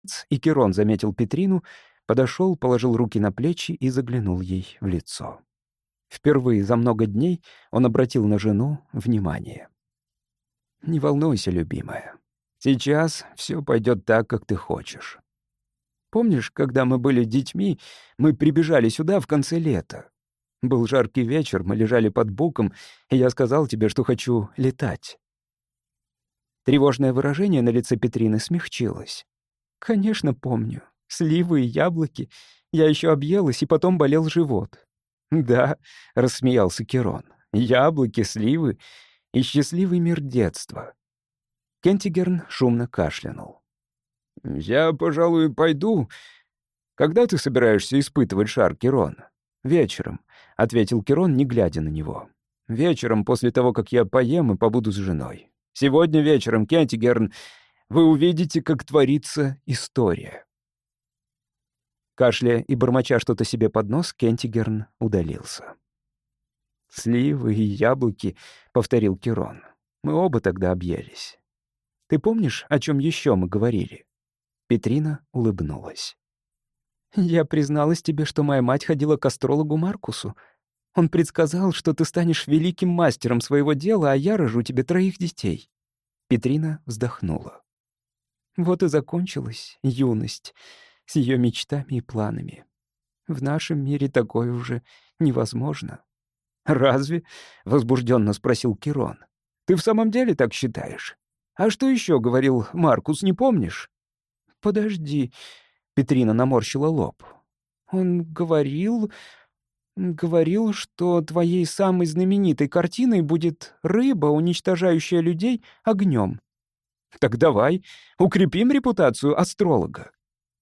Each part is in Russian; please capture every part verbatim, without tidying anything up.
И Кирон заметил Петрину, подошел, положил руки на плечи и заглянул ей в лицо. Впервые за много дней он обратил на жену внимание. «Не волнуйся, любимая. Сейчас все пойдет так, как ты хочешь. Помнишь, когда мы были детьми, мы прибежали сюда в конце лета? Был жаркий вечер, мы лежали под буком, и я сказал тебе, что хочу летать». Тревожное выражение на лице Петрины смягчилось. «Конечно, помню. Сливы и яблоки. Я еще объелась, и потом болел живот». «Да», — рассмеялся Кирон, — «яблоки, сливы и счастливый мир детства». Кентигерн шумно кашлянул. «Я, пожалуй, пойду. Когда ты собираешься испытывать шар, Кирон?» «Вечером», — ответил Кирон, не глядя на него. «Вечером, после того, как я поем и побуду с женой. Сегодня вечером, Кентигерн, вы увидите, как творится история». Кашляя и бормоча что-то себе под нос, Кентигерн удалился. «Сливы и яблоки», — повторил Кирон. «Мы оба тогда объелись. Ты помнишь, о чем еще мы говорили?» Петрина улыбнулась. «Я призналась тебе, что моя мать ходила к астрологу Маркусу. Он предсказал, что ты станешь великим мастером своего дела, а я рожу тебе троих детей». Петрина вздохнула. Вот и закончилась юность с ее мечтами и планами. В нашем мире такое уже невозможно. «Разве?» — возбужденно спросил Кирон. «Ты в самом деле так считаешь? А что еще говорил Маркус, не помнишь?» «Подожди», — Петрина наморщила лоб. «Он говорил... говорил, что твоей самой знаменитой картиной будет рыба, уничтожающая людей огнем. Так давай, укрепим репутацию астролога».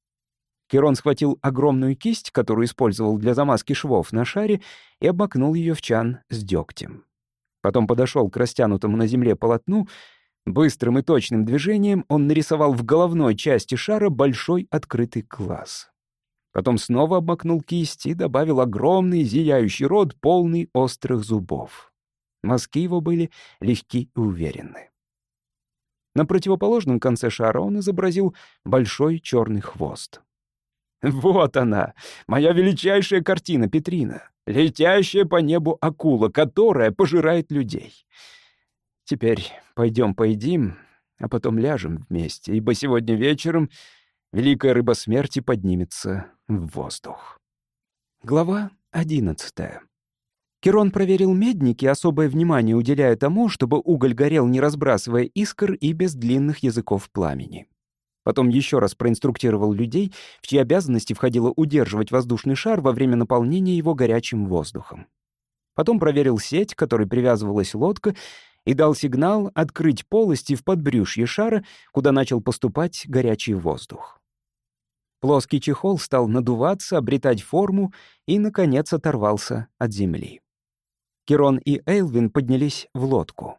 Кирон схватил огромную кисть, которую использовал для замазки швов на шаре, и обмакнул ее в чан с дегтем. Потом подошел к растянутому на земле полотну. Быстрым и точным движением он нарисовал в головной части шара большой открытый глаз. Потом снова обмакнул кисть и добавил огромный зияющий рот, полный острых зубов. Мазки его были легки и уверенны. На противоположном конце шара он изобразил большой черный хвост. «Вот она, моя величайшая картина, Петрина, летящая по небу акула, которая пожирает людей. Теперь пойдем поедим, а потом ляжем вместе, ибо сегодня вечером великая рыба смерти поднимется в воздух». Глава одиннадцатая. Кирон проверил медники, особое внимание уделяя тому, чтобы уголь горел, не разбрасывая искр и без длинных языков пламени. Потом еще раз проинструктировал людей, в чьи обязанности входило удерживать воздушный шар во время наполнения его горячим воздухом. Потом проверил сеть, к которой привязывалась лодка, и дал сигнал открыть полости в подбрюшье шара, куда начал поступать горячий воздух. Плоский чехол стал надуваться, обретать форму и, наконец, оторвался от земли. Кирон и Эйлвин поднялись в лодку.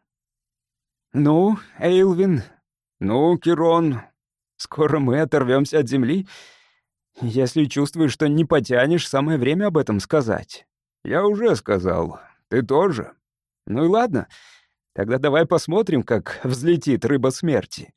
«Ну, Эйлвин, ну, Кирон, скоро мы оторвемся от земли. Если чувствуешь, что не потянешь, самое время об этом сказать». «Я уже сказал. Ты тоже. Ну и ладно. Тогда давай посмотрим, как взлетит рыба смерти».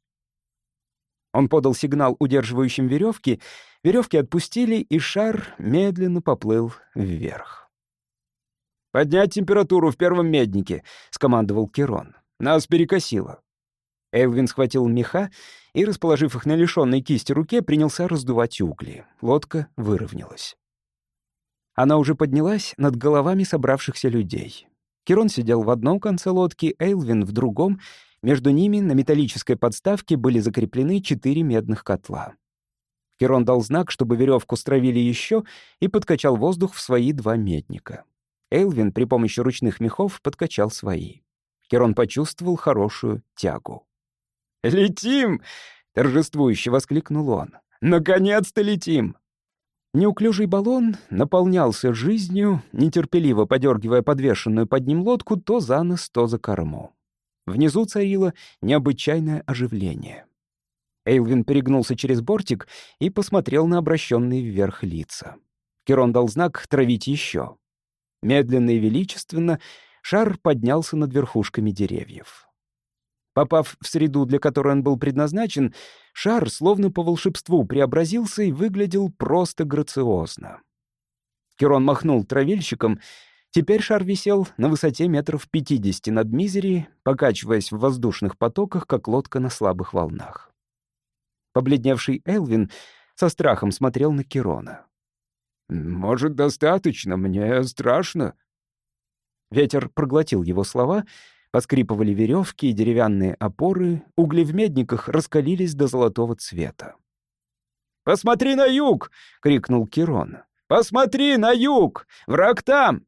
Он подал сигнал удерживающим веревки, веревки отпустили, и шар медленно поплыл вверх. «Поднять температуру в первом меднике», — скомандовал Кирон. «Нас перекосило». Эйлвин схватил меха и, расположив их на лишённой кисти руке, принялся раздувать угли. Лодка выровнялась. Она уже поднялась над головами собравшихся людей. Кирон сидел в одном конце лодки, Эйлвин — в другом. Между ними на металлической подставке были закреплены четыре медных котла. Кирон дал знак, чтобы веревку стравили еще, и подкачал воздух в свои два медника. Эйлвин при помощи ручных мехов подкачал свои. Кирон почувствовал хорошую тягу. «Летим!» — торжествующе воскликнул он. «Наконец-то летим!» Неуклюжий баллон наполнялся жизнью, нетерпеливо подергивая подвешенную под ним лодку то за нос, то за корму. Внизу царило необычайное оживление. Эйлвин перегнулся через бортик и посмотрел на обращенные вверх лица. Кирон дал знак травить еще. Медленно и величественно шар поднялся над верхушками деревьев. Попав в среду, для которой он был предназначен, шар словно по волшебству преобразился и выглядел просто грациозно. Кирон махнул травильщиком. Теперь шар висел на высоте метров пятидесяти над Мизери, покачиваясь в воздушных потоках, как лодка на слабых волнах. Побледневший Элвин со страхом смотрел на Кирона. «Может, достаточно? Мне страшно». Ветер проглотил его слова, поскрипывали веревки и деревянные опоры, угли в медниках раскалились до золотого цвета. «Посмотри на юг!» — крикнул Кирон. «Посмотри на юг! Враг там!»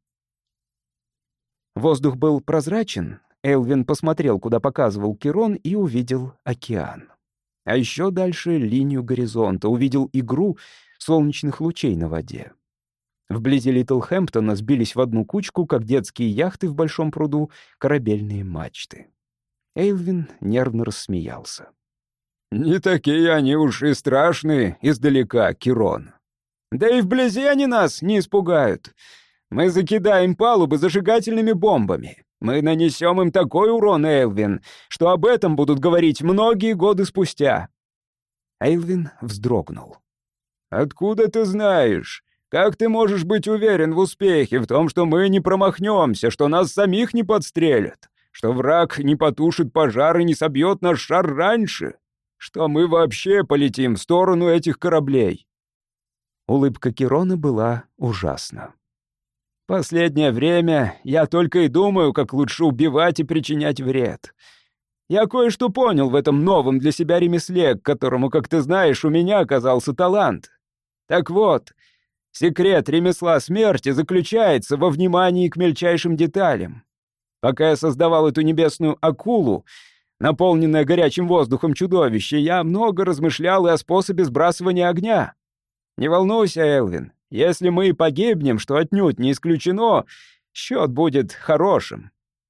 Воздух был прозрачен. Элвин посмотрел, куда показывал Кирон, и увидел океан. А еще дальше линию горизонта, увидел игру солнечных лучей на воде. Вблизи Литлхэмптона сбились в одну кучку, как детские яхты в большом пруду, корабельные мачты. Элвин нервно рассмеялся. «Не такие они уж и страшные издалека, Кирон. Да и вблизи они нас не испугают. Мы закидаем палубы зажигательными бомбами. Мы нанесем им такой урон, Элвин, что об этом будут говорить многие годы спустя». Элвин вздрогнул. «Откуда ты знаешь? Как ты можешь быть уверен в успехе, в том, что мы не промахнемся, что нас самих не подстрелят, что враг не потушит пожар и не собьет наш шар раньше, что мы вообще полетим в сторону этих кораблей?» Улыбка Кирона была ужасна. «Последнее время я только и думаю, как лучше убивать и причинять вред. Я кое-что понял в этом новом для себя ремесле, к которому, как ты знаешь, у меня оказался талант. Так вот, секрет ремесла смерти заключается во внимании к мельчайшим деталям. Пока я создавал эту небесную акулу, наполненное горячим воздухом чудовище, я много размышлял и о способе сбрасывания огня. Не волнуйся, Элвин, если мы и погибнем, что отнюдь не исключено, счет будет хорошим».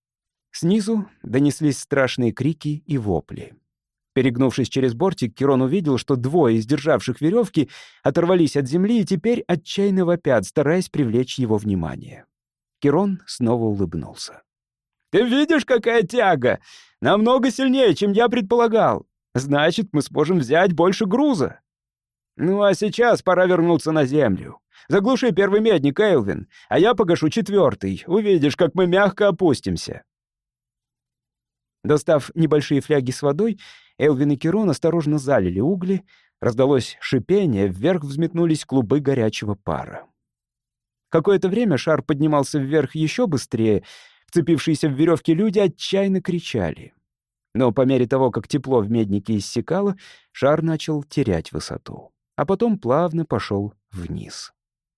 Снизу донеслись страшные крики и вопли. Перегнувшись через бортик, Кирон увидел, что двое из державших веревки оторвались от земли и теперь отчаянно вопят, стараясь привлечь его внимание. Кирон снова улыбнулся. «Ты видишь, какая тяга? Намного сильнее, чем я предполагал. Значит, мы сможем взять больше груза. Ну а сейчас пора вернуться на землю. Заглуши первый медник, Элвин, а я погашу четвертый. Увидишь, как мы мягко опустимся». Достав небольшие фляги с водой, Элвин и Кирон осторожно залили угли. Раздалось шипение, вверх взметнулись клубы горячего пара. Какое-то время шар поднимался вверх еще быстрее. Вцепившиеся в веревки люди отчаянно кричали. Но по мере того, как тепло в меднике иссякало, шар начал терять высоту, а потом плавно пошел вниз.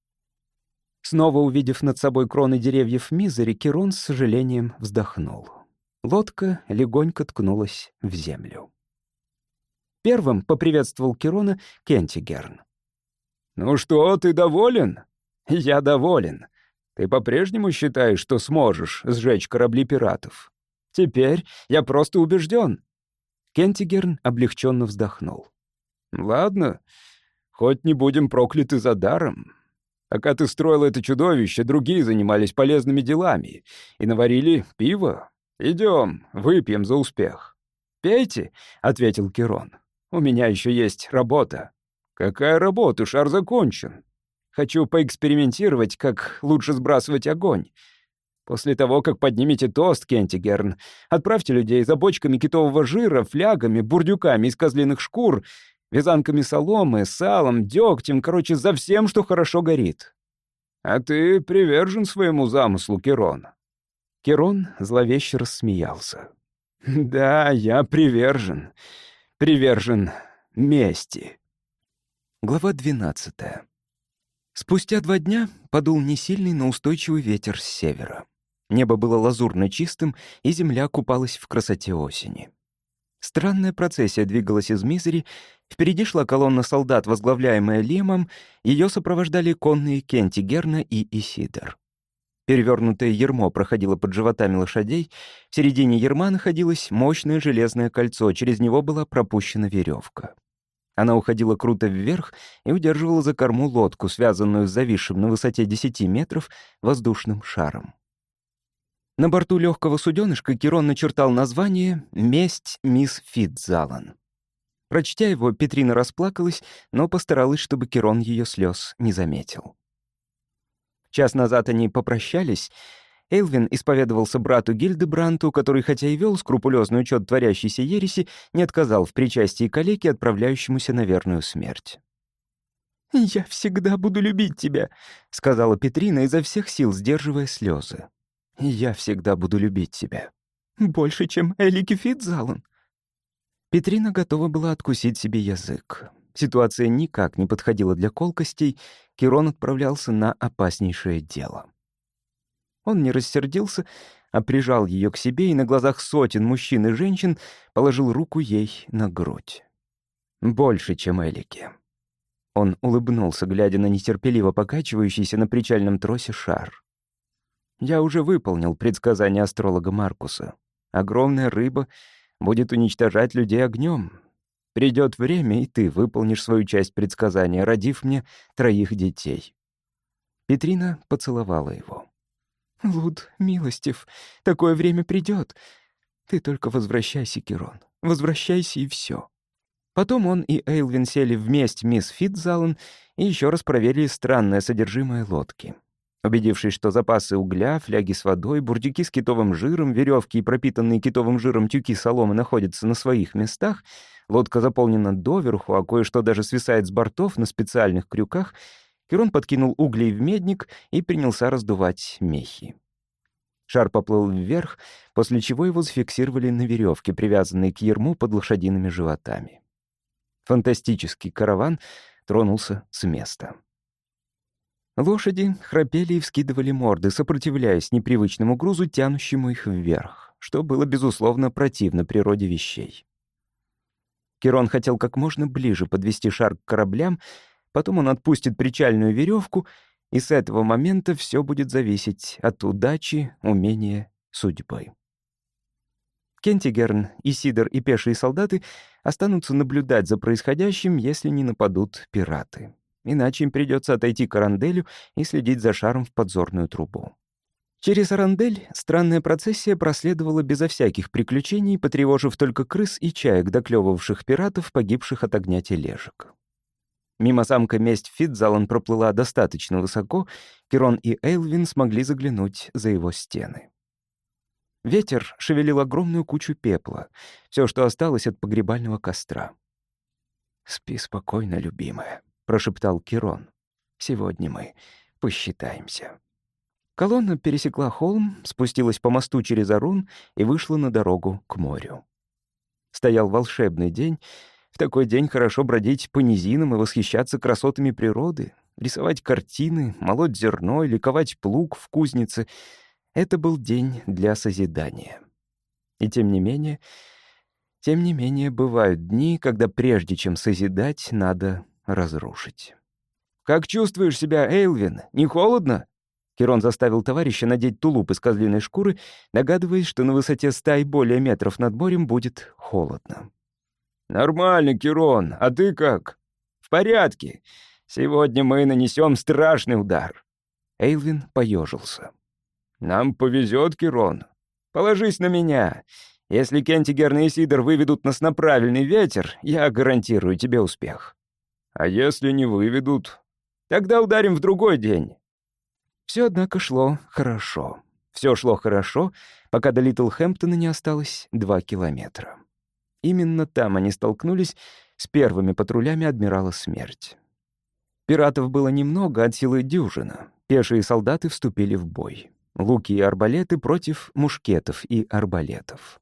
Снова увидев над собой кроны деревьев Мизери, Кирон с сожалением вздохнул. Лодка легонько ткнулась в землю. Первым поприветствовал Кирона Кентигерн. «Ну что, ты доволен?» «Я доволен. Ты по-прежнему считаешь, что сможешь сжечь корабли пиратов?» «Теперь я просто убежден». Кентигерн облегченно вздохнул. «Ладно, хоть не будем прокляты за даром. Пока ты строил это чудовище, другие занимались полезными делами и наварили пиво. Идем, выпьем за успех». «Пейте», — ответил Кирон. «У меня еще есть работа». «Какая работа? Шар закончен. Хочу поэкспериментировать, как лучше сбрасывать огонь. После того, как поднимете тост, Кентигерн, отправьте людей за бочками китового жира, флягами, бурдюками из козлиных шкур, вязанками соломы, салом, дегтем, короче, за всем, что хорошо горит». «А ты привержен своему замыслу, Кирон?» Кирон зловеще рассмеялся. «Да, я привержен. Привержен мести». Глава двенадцатая. Спустя два дня подул несильный, но устойчивый ветер с севера. Небо было лазурно чистым, и земля купалась в красоте осени. Странная процессия двигалась из Мизери. Впереди шла колонна солдат, возглавляемая Лимом. Ее сопровождали конные Кентигерна и Исидор. Перевернутое ярмо проходило под животами лошадей. В середине ярма находилось мощное железное кольцо, через него была пропущена веревка. Она уходила круто вверх и удерживала за корму лодку, связанную с зависшим на высоте десяти метров воздушным шаром. На борту легкого суденышка Кирон начертал название «Месть мисс Фитзалан». Прочтя его, Петрина расплакалась, но постаралась, чтобы Кирон ее слез не заметил. Час назад они попрощались. Эйлвин исповедовался брату Гильдебранту, который, хотя и вел скрупулезный учет творящейся ереси, не отказал в причастии калеке, отправляющемуся на верную смерть. «Я всегда буду любить тебя», — сказала Петрина, изо всех сил сдерживая слезы. «Я всегда буду любить тебя. Больше, чем Элики Фитзалан». Петрина готова была откусить себе язык. Ситуация никак не подходила для колкостей, Кирон отправлялся на опаснейшее дело. Он не рассердился, а прижал ее к себе и на глазах сотен мужчин и женщин положил руку ей на грудь. Больше, чем Элики. Он улыбнулся, глядя на нетерпеливо покачивающийся на причальном тросе шар. «Я уже выполнил предсказание астролога Маркуса. Огромная рыба будет уничтожать людей огнем. Придет время, и ты выполнишь свою часть предсказания, родив мне троих детей». Петрина поцеловала его. «Луд, милостив, такое время придет. Ты только возвращайся, Кирон. Возвращайся, и все». Потом он и Эйлвин сели вместе мисс Фитзалан и еще раз проверили странное содержимое лодки. Убедившись, что запасы угля, фляги с водой, бурдюки с китовым жиром, веревки и пропитанные китовым жиром тюки соломы находятся на своих местах, лодка заполнена доверху, а кое-что даже свисает с бортов на специальных крюках, Кирон подкинул углей в медник и принялся раздувать мехи. Шар поплыл вверх, после чего его зафиксировали на веревке, привязанной к ярму под лошадиными животами. Фантастический караван тронулся с места. Лошади храпели и вскидывали морды, сопротивляясь непривычному грузу, тянущему их вверх, что было, безусловно, противно природе вещей. Кирон хотел как можно ближе подвести шар к кораблям, потом он отпустит причальную веревку, и с этого момента все будет зависеть от удачи, умения, судьбы. Кентигерн, Исидор и пешие солдаты останутся наблюдать за происходящим, если не нападут пираты. Иначе им придется отойти к Аранделю и следить за шаром в подзорную трубу. Через Арандель странная процессия проследовала безо всяких приключений, потревожив только крыс и чаек, доклевывавших пиратов, погибших от огня тележек. Мимо замка месть Фитзалан проплыла достаточно высоко, Кирон и Эйлвин смогли заглянуть за его стены. Ветер шевелил огромную кучу пепла, все, что осталось от погребального костра. «Спи спокойно, любимая», — прошептал Кирон. «Сегодня мы посчитаемся». Колонна пересекла холм, спустилась по мосту через Арун и вышла на дорогу к морю. Стоял волшебный день. В такой день хорошо бродить по низинам и восхищаться красотами природы, рисовать картины, молоть зерно или ковать плуг в кузнице. Это был день для созидания. И тем не менее, тем не менее, бывают дни, когда прежде чем созидать, надо разрушить. «Как чувствуешь себя, Эйлвин? Не холодно?» Кирон заставил товарища надеть тулуп из козлиной шкуры, догадываясь, что на высоте ста и более метров над морем будет холодно. «Нормально, Кирон. А ты как?» «В порядке. Сегодня мы нанесем страшный удар». Эйлвин поежился. «Нам повезет, Кирон. Положись на меня. Если Кентигерн и Исидор выведут нас на правильный ветер, я гарантирую тебе успех. А если не выведут, тогда ударим в другой день». Все, однако, шло хорошо. Все шло хорошо, пока до Литлхэмптона не осталось два километра. Именно там они столкнулись с первыми патрулями адмирала Смерть. Пиратов было немного, от силы дюжина. Пешие солдаты вступили в бой. Луки и арбалеты против мушкетов и арбалетов.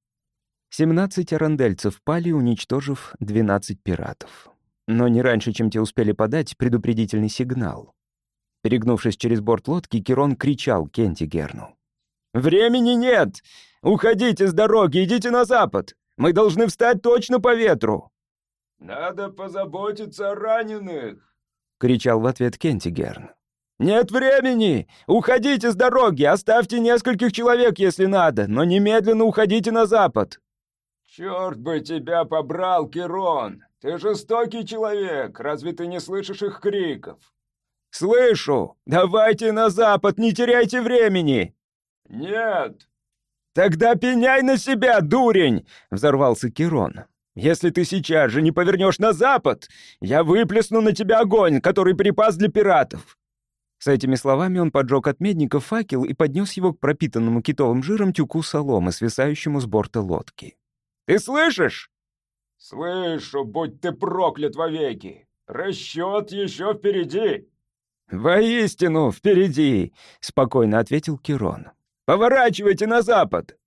семнадцать арандельцев пали, уничтожив двенадцать пиратов. Но не раньше, чем те успели подать предупредительный сигнал. Перегнувшись через борт лодки, Кирон кричал Кентигерну. «Времени нет! Уходите с дороги, идите на запад! Мы должны встать точно по ветру!» «Надо позаботиться о раненых!» — кричал в ответ Кентигерн. «Нет времени! Уходите с дороги! Оставьте нескольких человек, если надо, но немедленно уходите на запад!» «Черт бы тебя побрал, Кирон! Ты жестокий человек! Разве ты не слышишь их криков?» «Слышу! Давайте на запад, не теряйте времени!» «Нет». «Тогда пеняй на себя, дурень!» — взорвался Кирон. «Если ты сейчас же не повернешь на запад, я выплесну на тебя огонь, который припас для пиратов». С этими словами он поджег от медника факел и поднес его к пропитанному китовым жиром тюку соломы, свисающему с борта лодки. «Ты слышишь?» «Слышу, будь ты проклят вовеки! Расчет еще впереди!» «Воистину впереди!» — спокойно ответил Кирон. «Поворачивайте на запад!»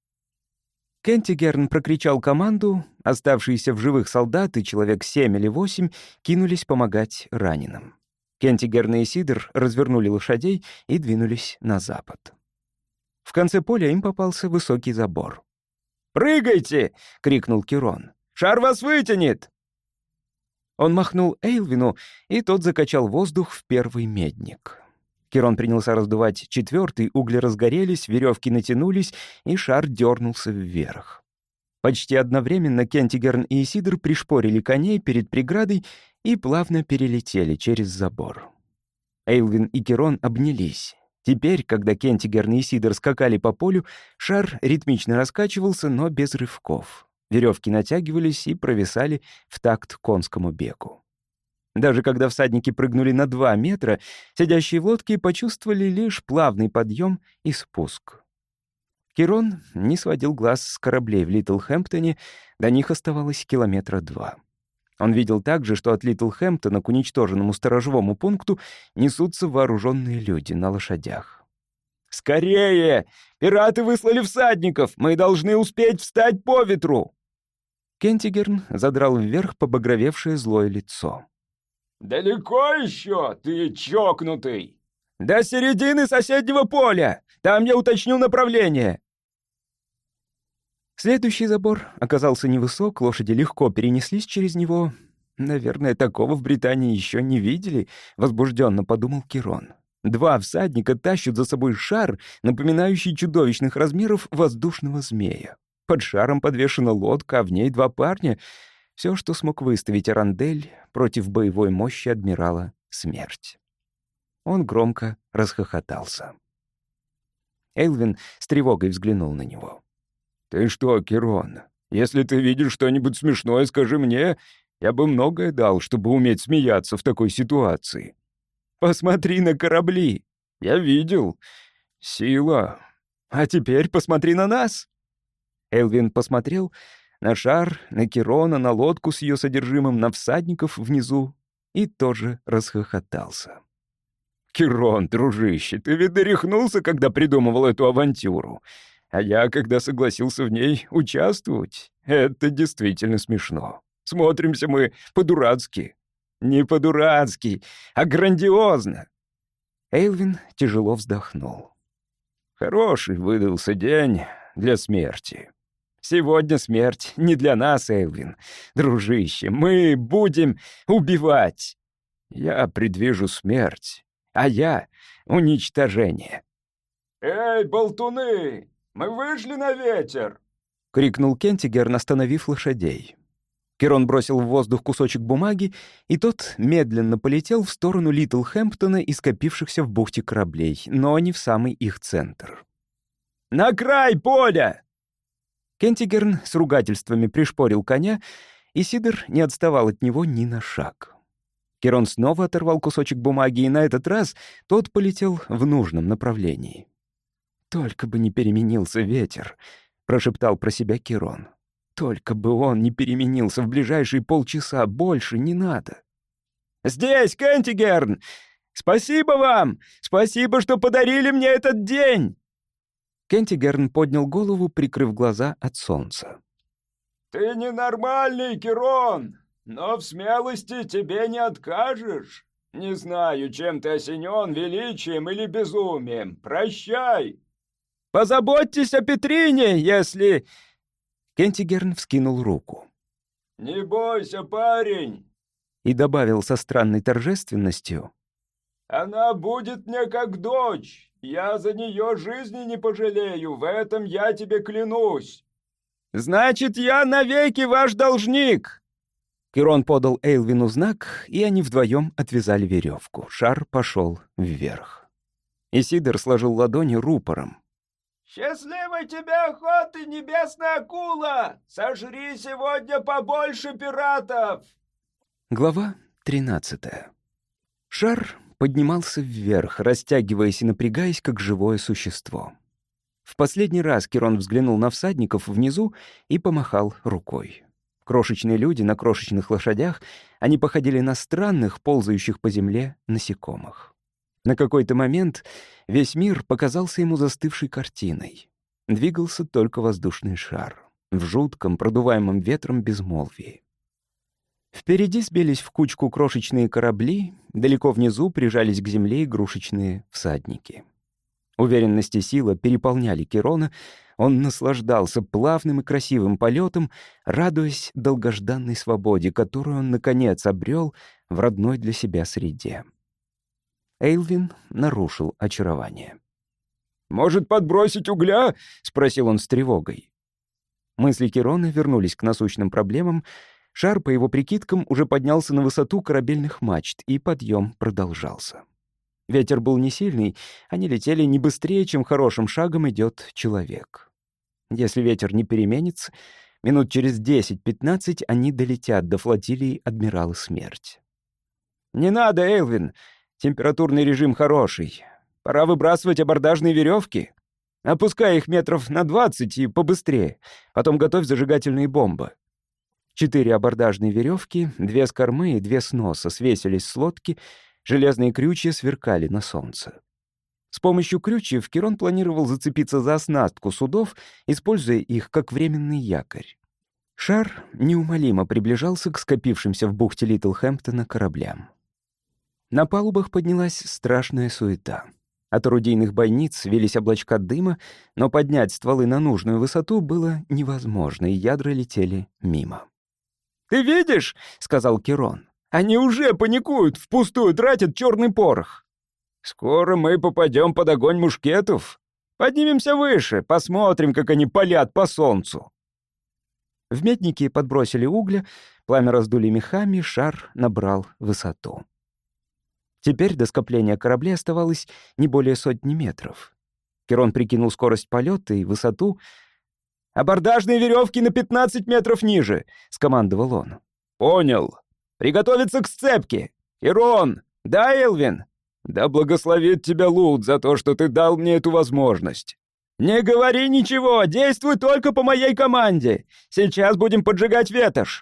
Кентигерн прокричал команду, оставшиеся в живых солдаты, человек семь или восемь, кинулись помогать раненым. Кентигерн и Сидор развернули лошадей и двинулись на запад. В конце поля им попался высокий забор. «Прыгайте!» — крикнул Кирон. «Шар вас вытянет!» Он махнул Эйлвину, и тот закачал воздух в первый медник. Кирон принялся раздувать четвертый, угли разгорелись, веревки натянулись, и шар дернулся вверх. Почти одновременно Кентигерн и Исидор пришпорили коней перед преградой и плавно перелетели через забор. Эйлвин и Кирон обнялись. Теперь, когда Кентигерн и Исидор скакали по полю, шар ритмично раскачивался, но без рывков. Веревки натягивались и провисали в такт конскому бегу. Даже когда всадники прыгнули на два метра, сидящие в лодке почувствовали лишь плавный подъем и спуск. Кирон не сводил глаз с кораблей в Литлхэмптоне, до них оставалось километра два. Он видел также, что от Литлхэмптона к уничтоженному сторожевому пункту несутся вооруженные люди на лошадях. «Скорее! Пираты выслали всадников! Мы должны успеть встать по ветру!» Кентигерн задрал вверх побагровевшее злое лицо. «Далеко еще, ты чокнутый?» «До середины соседнего поля! Там я уточню направление!» Следующий забор оказался невысок, лошади легко перенеслись через него. «Наверное, такого в Британии еще не видели», — возбужденно подумал Кирон. «Два всадника тащат за собой шар, напоминающий чудовищных размеров воздушного змея. Под шаром подвешена лодка, а в ней два парня. Все, что смог выставить Арандель против боевой мощи адмирала Смерть». Он громко расхохотался. Эйлвин с тревогой взглянул на него. «Ты что, Кирон, если ты видишь что-нибудь смешное, скажи мне. Я бы многое дал, чтобы уметь смеяться в такой ситуации. Посмотри на корабли. Я видел. Сила. А теперь посмотри на нас». Эйлвин посмотрел на шар, на Кирона, на лодку с ее содержимым, на всадников внизу и тоже расхохотался. «Кирон, дружище, ты ведь дорехнулся, когда придумывал эту авантюру. А я, когда согласился в ней участвовать, это действительно смешно. Смотримся мы по-дурацки. Не по-дурацки, а грандиозно». Эйлвин тяжело вздохнул. «Хороший выдался день для смерти. Сегодня смерть не для нас, Эйлвин. Дружище, мы будем убивать. Я предвижу смерть, а я — уничтожение». «Эй, болтуны, мы вышли на ветер!» — крикнул Кентигерн, остановив лошадей. Кирон бросил в воздух кусочек бумаги, и тот медленно полетел в сторону Литлхэмптона и скопившихся в бухте кораблей, но не в самый их центр. «На край поля!» Кентигерн с ругательствами пришпорил коня, и Сидор не отставал от него ни на шаг. Кирон снова оторвал кусочек бумаги, и на этот раз тот полетел в нужном направлении. «Только бы не переменился ветер», — прошептал про себя Кирон. «Только бы он не переменился в ближайшие полчаса, больше не надо». «Здесь, Кентигерн! Спасибо вам! Спасибо, что подарили мне этот день!» Кентигерн поднял голову, прикрыв глаза от солнца. «Ты ненормальный, Кирон, но в смелости тебе не откажешь. Не знаю, чем ты осенен, величием или безумием. Прощай!» «Позаботьтесь о Петрине, если...» Кентигерн вскинул руку. «Не бойся, парень!» И добавил со странной торжественностью. «Она будет мне как дочь. Я за нее жизни не пожалею, в этом я тебе клянусь». «Значит, я навеки ваш должник!» Кирон подал Эйлвину знак, и они вдвоем отвязали веревку. Шар пошел вверх. Исидор сложил ладони рупором. «Счастливой тебе охоты, небесная акула! Сожри сегодня побольше пиратов!» Глава тринадцатая. Шар поднимался вверх, растягиваясь и напрягаясь, как живое существо. В последний раз Кирон взглянул на всадников внизу и помахал рукой. Крошечные люди на крошечных лошадях, они походили на странных, ползающих по земле насекомых. На какой-то момент весь мир показался ему застывшей картиной. Двигался только воздушный шар в жутком, продуваемом ветром безмолвии. Впереди сбились в кучку крошечные корабли, далеко внизу прижались к земле игрушечные всадники. Уверенность и сила переполняли Кирона, он наслаждался плавным и красивым полетом, радуясь долгожданной свободе, которую он, наконец, обрел в родной для себя среде. Эйлвин нарушил очарование. «Может, подбросить угля?» — спросил он с тревогой. Мысли Кирона вернулись к насущным проблемам. Шар, по его прикидкам, уже поднялся на высоту корабельных мачт, и подъем продолжался. Ветер был не сильный, они летели не быстрее, чем хорошим шагом идет человек. Если ветер не переменится, минут через десять-пятнадцать они долетят до флотилии Адмирала Смерть. «Не надо, Эйлвин! Температурный режим хороший. Пора выбрасывать абордажные веревки. Опускай их метров на двадцать и побыстрее. Потом готовь зажигательные бомбы». Четыре абордажные веревки, две с кормы и две с носа свесились с лодки, железные крючья сверкали на солнце. С помощью крючьев Кирон планировал зацепиться за оснастку судов, используя их как временный якорь. Шар неумолимо приближался к скопившимся в бухте Литлхэмптона кораблям. На палубах поднялась страшная суета. От орудийных бойниц вились облачка дыма, но поднять стволы на нужную высоту было невозможно, и ядра летели мимо. «Ты видишь?» — сказал Кирон. «Они уже паникуют, впустую тратят черный порох. Скоро мы попадем под огонь мушкетов. Поднимемся выше, посмотрим, как они палят по солнцу». В метнике подбросили угля, пламя раздули мехами, шар набрал высоту. Теперь до скопления кораблей оставалось не более сотни метров. Кирон прикинул скорость полета и высоту. «Абордажные веревки на пятнадцать метров ниже», — скомандовал он. «Понял. Приготовиться к сцепке. Кирон! Да, Элвин? Да благословит тебя Лут за то, что ты дал мне эту возможность. Не говори ничего, действуй только по моей команде. Сейчас будем поджигать ветошь».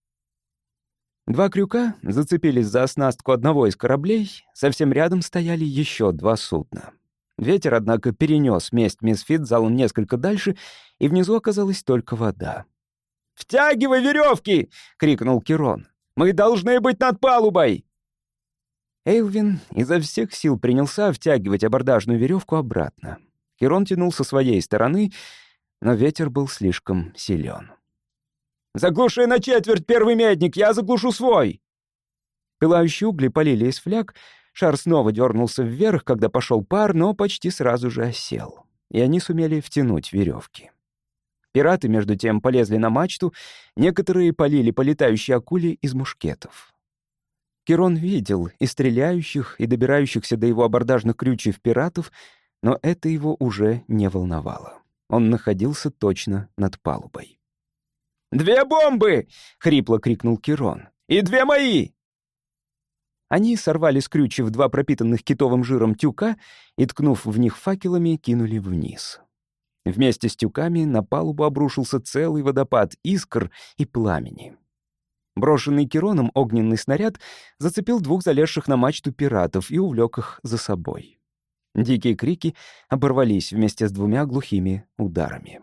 Два крюка зацепились за оснастку одного из кораблей, совсем рядом стояли еще два судна. Ветер, однако, перенес месть Мисфит залом несколько дальше, и внизу оказалась только вода. «Втягивай веревки!» — крикнул Кирон. «Мы должны быть над палубой!» Эйлвин изо всех сил принялся втягивать абордажную веревку обратно. Кирон тянул со своей стороны, но ветер был слишком силен. «Заглуши на четверть первый медник, я заглушу свой!» Пылающие угли полили из фляг, шар снова дернулся вверх, когда пошел пар, но почти сразу же осел, и они сумели втянуть веревки. Пираты, между тем, полезли на мачту, некоторые полили по летающей акуле из мушкетов. Кирон видел и стреляющих, и добирающихся до его абордажных крючьев пиратов, но это его уже не волновало. Он находился точно над палубой. «Две бомбы!» — хрипло крикнул Кирон. «И две мои!» Они сорвали с крючьев два пропитанных китовым жиром тюка и, ткнув в них факелами, кинули вниз. Вместе с тюками на палубу обрушился целый водопад искр и пламени. Брошенный Кироном огненный снаряд зацепил двух залезших на мачту пиратов и увлек их за собой. Дикие крики оборвались вместе с двумя глухими ударами.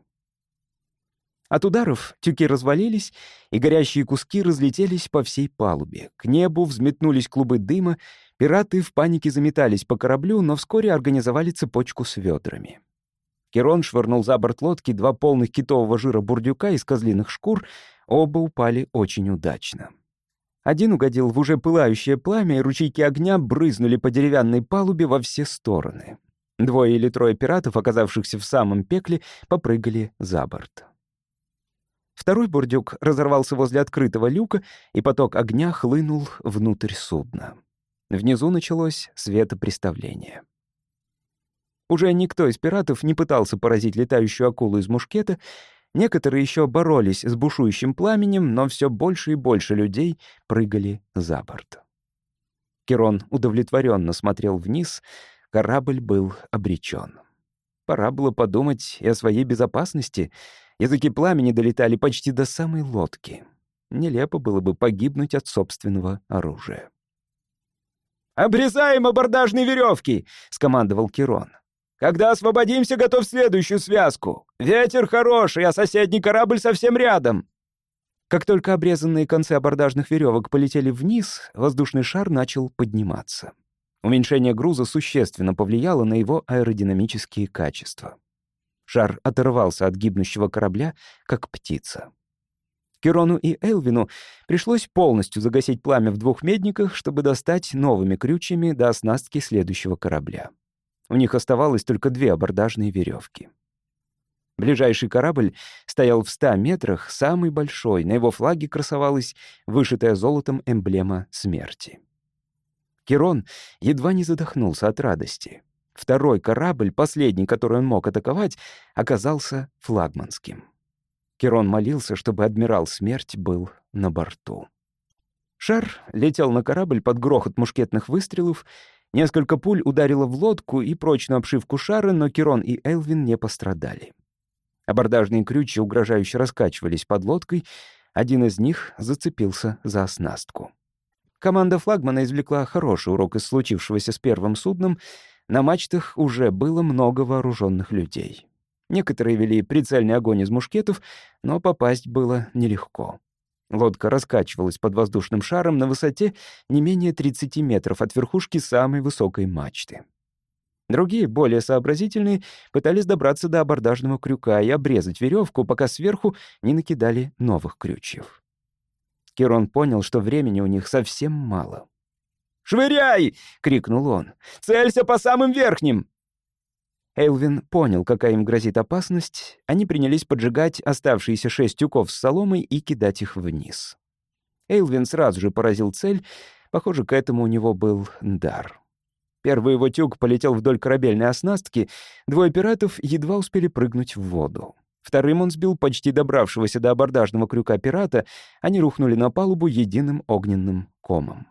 От ударов тюки развалились, и горящие куски разлетелись по всей палубе. К небу взметнулись клубы дыма, пираты в панике заметались по кораблю, но вскоре организовали цепочку с ведрами. Кирон швырнул за борт лодки два полных китового жира бурдюка из козлиных шкур, оба упали очень удачно. Один угодил в уже пылающее пламя, и ручейки огня брызнули по деревянной палубе во все стороны. Двое или трое пиратов, оказавшихся в самом пекле, попрыгали за борт. Второй бурдюк разорвался возле открытого люка, и поток огня хлынул внутрь судна. Внизу началось светопреставление. Уже никто из пиратов не пытался поразить летающую акулу из мушкета, некоторые еще боролись с бушующим пламенем, но все больше и больше людей прыгали за борт. Кирон удовлетворенно смотрел вниз, корабль был обречен. Пора было подумать и о своей безопасности. Языки пламени долетали почти до самой лодки. Нелепо было бы погибнуть от собственного оружия. «Обрезаем абордажные веревки!» — скомандовал Кирон. «Когда освободимся, готовь следующую связку. Ветер хороший, а соседний корабль совсем рядом». Как только обрезанные концы абордажных веревок полетели вниз, воздушный шар начал подниматься. Уменьшение груза существенно повлияло на его аэродинамические качества. Шар оторвался от гибнущего корабля, как птица. Кирону и Элвину пришлось полностью загасить пламя в двух медниках, чтобы достать новыми крючьями до оснастки следующего корабля. У них оставалось только две абордажные веревки. Ближайший корабль стоял в ста метрах, самый большой. На его флаге красовалась вышитая золотом эмблема смерти. Кирон едва не задохнулся от радости. Второй корабль, последний, который он мог атаковать, оказался флагманским. Кирон молился, чтобы адмирал Смерть был на борту. Шар летел на корабль под грохот мушкетных выстрелов. Несколько пуль ударило в лодку и прочную обшивку шара, но Кирон и Элвин не пострадали. Абордажные крючья угрожающе раскачивались под лодкой. Один из них зацепился за оснастку. Команда флагмана извлекла хороший урок из случившегося с первым судном. На мачтах уже было много вооруженных людей. Некоторые вели прицельный огонь из мушкетов, но попасть было нелегко. Лодка раскачивалась под воздушным шаром на высоте не менее тридцати метров от верхушки самой высокой мачты. Другие, более сообразительные, пытались добраться до абордажного крюка и обрезать веревку, пока сверху не накидали новых крючьев. Кирон понял, что времени у них совсем мало. «Швыряй!» — крикнул он. «Целься по самым верхним!» Элвин понял, какая им грозит опасность. Они принялись поджигать оставшиеся шесть тюков с соломой и кидать их вниз. Элвин сразу же поразил цель. Похоже, к этому у него был дар. Первый его тюк полетел вдоль корабельной оснастки. Двое пиратов едва успели прыгнуть в воду. Вторым он сбил почти добравшегося до абордажного крюка пирата. Они рухнули на палубу единым огненным комом.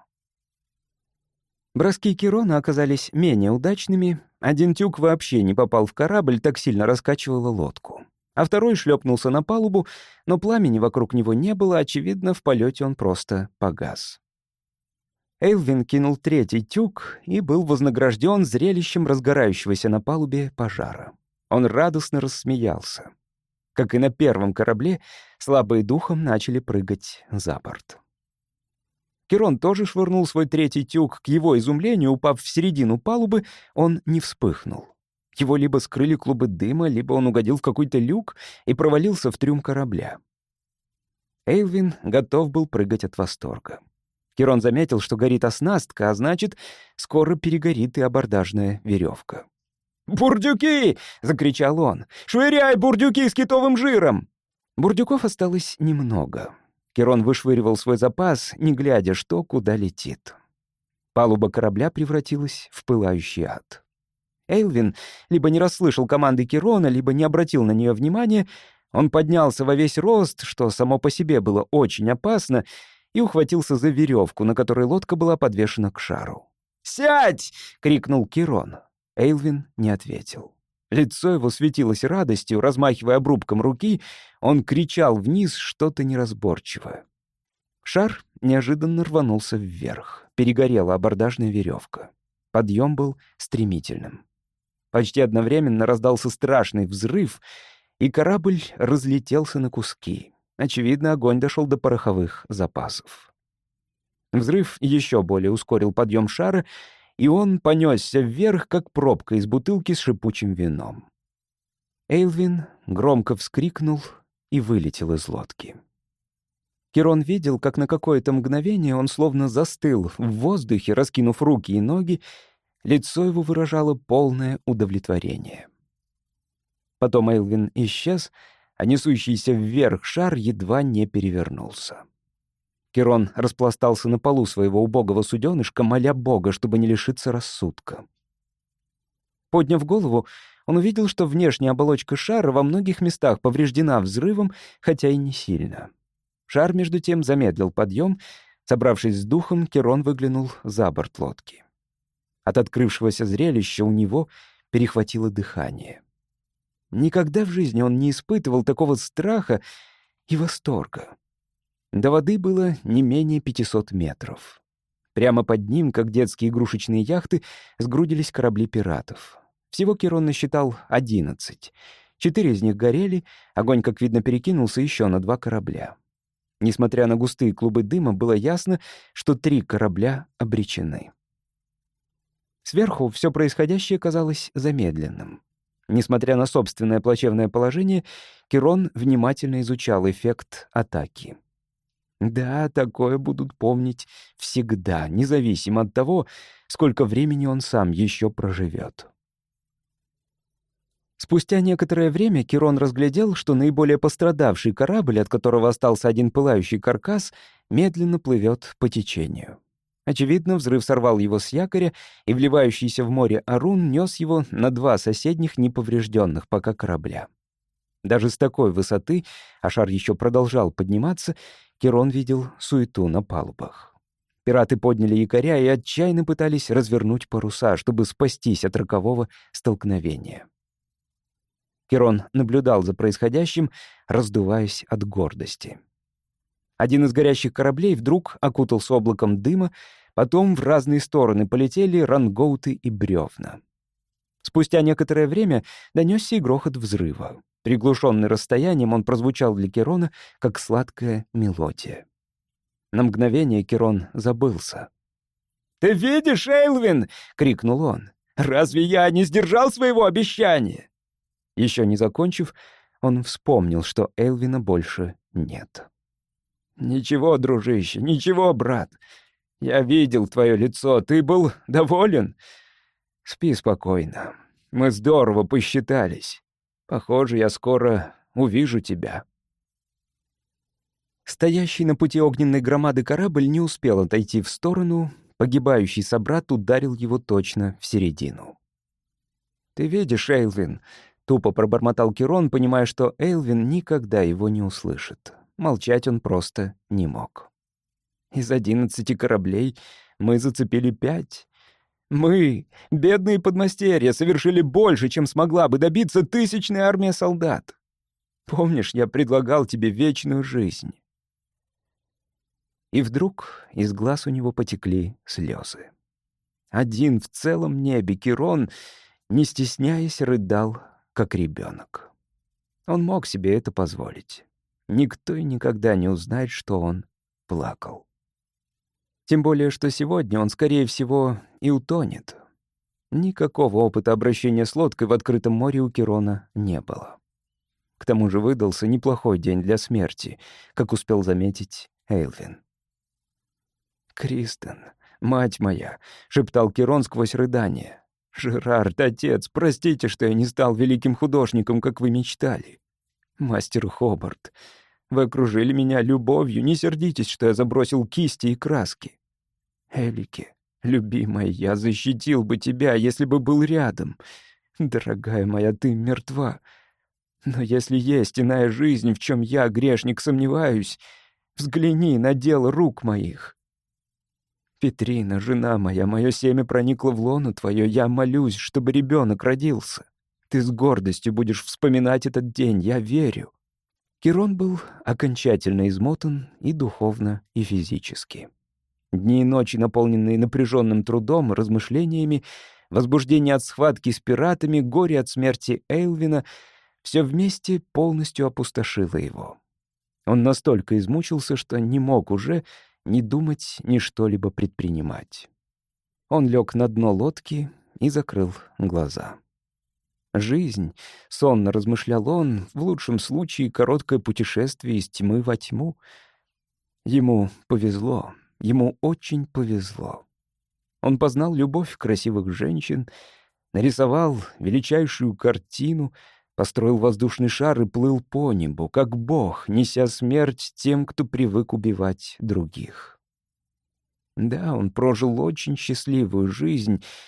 Броски Кирона оказались менее удачными. Один тюк вообще не попал в корабль, так сильно раскачивало лодку. А второй шлепнулся на палубу, но пламени вокруг него не было, очевидно, в полете он просто погас. Элвин кинул третий тюк и был вознагражден зрелищем разгорающегося на палубе пожара. Он радостно рассмеялся. Как и на первом корабле, слабые духом начали прыгать за борт. Кирон тоже швырнул свой третий тюк. К его изумлению, упав в середину палубы, он не вспыхнул. Его либо скрыли клубы дыма, либо он угодил в какой-то люк и провалился в трюм корабля. Элвин готов был прыгать от восторга. Кирон заметил, что горит оснастка, а значит, скоро перегорит и абордажная веревка. «Бурдюки!» — закричал он. «Швыряй бурдюки с китовым жиром!» Бурдюков осталось немного. Кирон вышвыривал свой запас, не глядя, что куда летит. Палуба корабля превратилась в пылающий ад. Элвин либо не расслышал команды Кирона, либо не обратил на нее внимания. Он поднялся во весь рост, что само по себе было очень опасно, и ухватился за веревку, на которой лодка была подвешена к шару. «Сядь!» — крикнул Кирон. Элвин не ответил. Лицо его светилось радостью, размахивая обрубком руки, он кричал вниз что-то неразборчивое. Шар неожиданно рванулся вверх. Перегорела абордажная веревка. Подъем был стремительным. Почти одновременно раздался страшный взрыв, и корабль разлетелся на куски. Очевидно, огонь дошел до пороховых запасов. Взрыв еще более ускорил подъем шара, и он понесся вверх, как пробка из бутылки с шипучим вином. Элвин громко вскрикнул и вылетел из лодки. Кирон видел, как на какое-то мгновение он словно застыл в воздухе, раскинув руки и ноги, лицо его выражало полное удовлетворение. Потом Элвин исчез, а несущийся вверх шар едва не перевернулся. Кирон распластался на полу своего убогого суденышка, моля Бога, чтобы не лишиться рассудка. Подняв голову, он увидел, что внешняя оболочка шара во многих местах повреждена взрывом, хотя и не сильно. Шар, между тем, замедлил подъем. Собравшись с духом, Кирон выглянул за борт лодки. От открывшегося зрелища у него перехватило дыхание. Никогда в жизни он не испытывал такого страха и восторга. До воды было не менее пятисот метров. Прямо под ним, как детские игрушечные яхты, сгрудились корабли пиратов. Всего Кирон насчитал одиннадцать. Четыре из них горели, огонь, как видно, перекинулся еще на два корабля. Несмотря на густые клубы дыма, было ясно, что три корабля обречены. Сверху все происходящее казалось замедленным. Несмотря на собственное плачевное положение, Кирон внимательно изучал эффект атаки. Да, такое будут помнить всегда, независимо от того, сколько времени он сам еще проживет. Спустя некоторое время Кирон разглядел, что наиболее пострадавший корабль, от которого остался один пылающий каркас, медленно плывет по течению. Очевидно, взрыв сорвал его с якоря, и вливающийся в море Арун нес его на два соседних неповрежденных пока корабля. Даже с такой высоты, а шар еще продолжал подниматься, Кирон видел суету на палубах. Пираты подняли якоря и отчаянно пытались развернуть паруса, чтобы спастись от рокового столкновения. Кирон наблюдал за происходящим, раздуваясь от гордости. Один из горящих кораблей вдруг окутался облаком дыма, потом в разные стороны полетели рангоуты и бревна. Спустя некоторое время донесся и грохот взрыва. Приглушенный расстоянием, он прозвучал для Кирона, как сладкая мелодия. На мгновение Кирон забылся. «Ты видишь, Эйлвин?» — крикнул он. «Разве я не сдержал своего обещания?» Еще не закончив, он вспомнил, что Эйлвина больше нет. «Ничего, дружище, ничего, брат. Я видел твое лицо, ты был доволен? Спи спокойно. Мы здорово посчитались. Похоже, я скоро увижу тебя». Стоящий на пути огненной громады корабль не успел отойти в сторону, погибающий собрат ударил его точно в середину. «Ты видишь, Эйлвин?» — тупо пробормотал Кирон, понимая, что Эйлвин никогда его не услышит. Молчать он просто не мог. «Из одиннадцати кораблей мы зацепили пять. Мы, бедные подмастерья, совершили больше, чем смогла бы добиться тысячная армия солдат. Помнишь, я предлагал тебе вечную жизнь?» И вдруг из глаз у него потекли слезы. Один в целом небе Кирон, не стесняясь, рыдал, как ребенок. Он мог себе это позволить. Никто и никогда не узнает, что он плакал. Тем более, что сегодня он, скорее всего, и утонет. Никакого опыта обращения с лодкой в открытом море у Кирона не было. К тому же выдался неплохой день для смерти, как успел заметить Эйлвин. «Кристен, мать моя!» — шептал Кирон сквозь рыдание. «Жерард, отец, простите, что я не стал великим художником, как вы мечтали. Мастер Хобарт, вы окружили меня любовью, не сердитесь, что я забросил кисти и краски. Элике, любимая, я защитил бы тебя, если бы был рядом. Дорогая моя, ты мертва. Но если есть иная жизнь, в чем я, грешник, сомневаюсь, взгляни на дело рук моих. Петрина, жена моя, мое семя проникло в лоно твое, я молюсь, чтобы ребенок родился. Ты с гордостью будешь вспоминать этот день, я верю». Кирон был окончательно измотан и духовно, и физически. Дни и ночи, наполненные напряженным трудом, размышлениями, возбуждение от схватки с пиратами, горе от смерти Эйлвина — все вместе полностью опустошило его. Он настолько измучился, что не мог уже ни думать, ни что-либо предпринимать. Он лег на дно лодки и закрыл глаза. Жизнь, сонно размышлял он, в лучшем случае короткое путешествие из тьмы во тьму. Ему повезло, ему очень повезло. Он познал любовь красивых женщин, нарисовал величайшую картину, построил воздушный шар и плыл по небу, как бог, неся смерть тем, кто привык убивать других. Да, он прожил очень счастливую жизнь,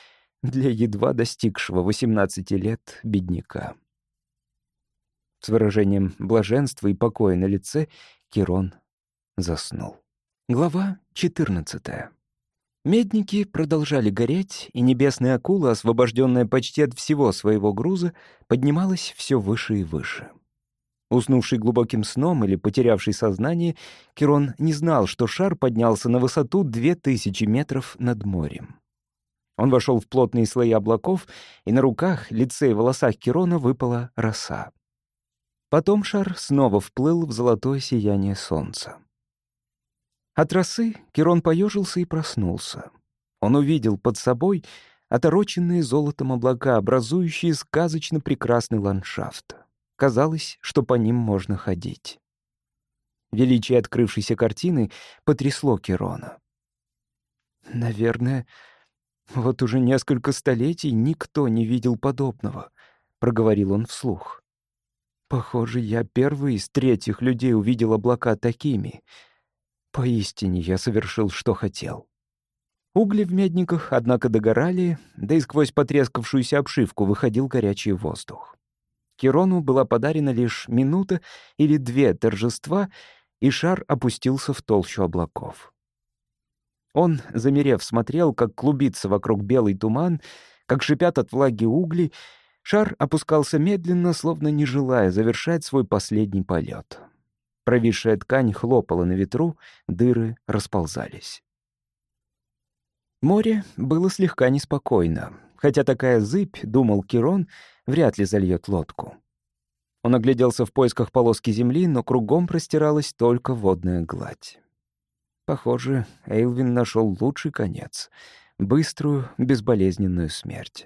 для едва достигшего восемнадцати лет бедняка. С выражением блаженства и покоя на лице Кирон заснул. Глава четырнадцатая. Медники продолжали гореть, и небесная акула, освобожденная почти от всего своего груза, поднималась все выше и выше. Уснувший глубоким сном или потерявший сознание, Кирон не знал, что шар поднялся на высоту две тысячи метров над морем. Он вошел в плотные слои облаков, и на руках, лице и волосах Кирона выпала роса. Потом шар снова вплыл в золотое сияние солнца. От росы Кирон поежился и проснулся. Он увидел под собой отороченные золотом облака, образующие сказочно прекрасный ландшафт. Казалось, что по ним можно ходить. Величие открывшейся картины потрясло Кирона. «Наверное, вот уже несколько столетий никто не видел подобного», — проговорил он вслух. «Похоже, я первый из третьих людей увидел облака такими. Поистине я совершил, что хотел». Угли в медниках, однако, догорали, да и сквозь потрескавшуюся обшивку выходил горячий воздух. Кирону была подарена лишь минута или две торжества, и шар опустился в толщу облаков. Он, замерев, смотрел, как клубится вокруг белый туман, как шипят от влаги угли. Шар опускался медленно, словно не желая завершать свой последний полет. Провисшая ткань хлопала на ветру, дыры расползались. Море было слегка неспокойно, хотя такая зыбь, думал Кирон, вряд ли зальет лодку. Он огляделся в поисках полоски земли, но кругом простиралась только водная гладь. Похоже, Эйлвин нашел лучший конец — быструю, безболезненную смерть.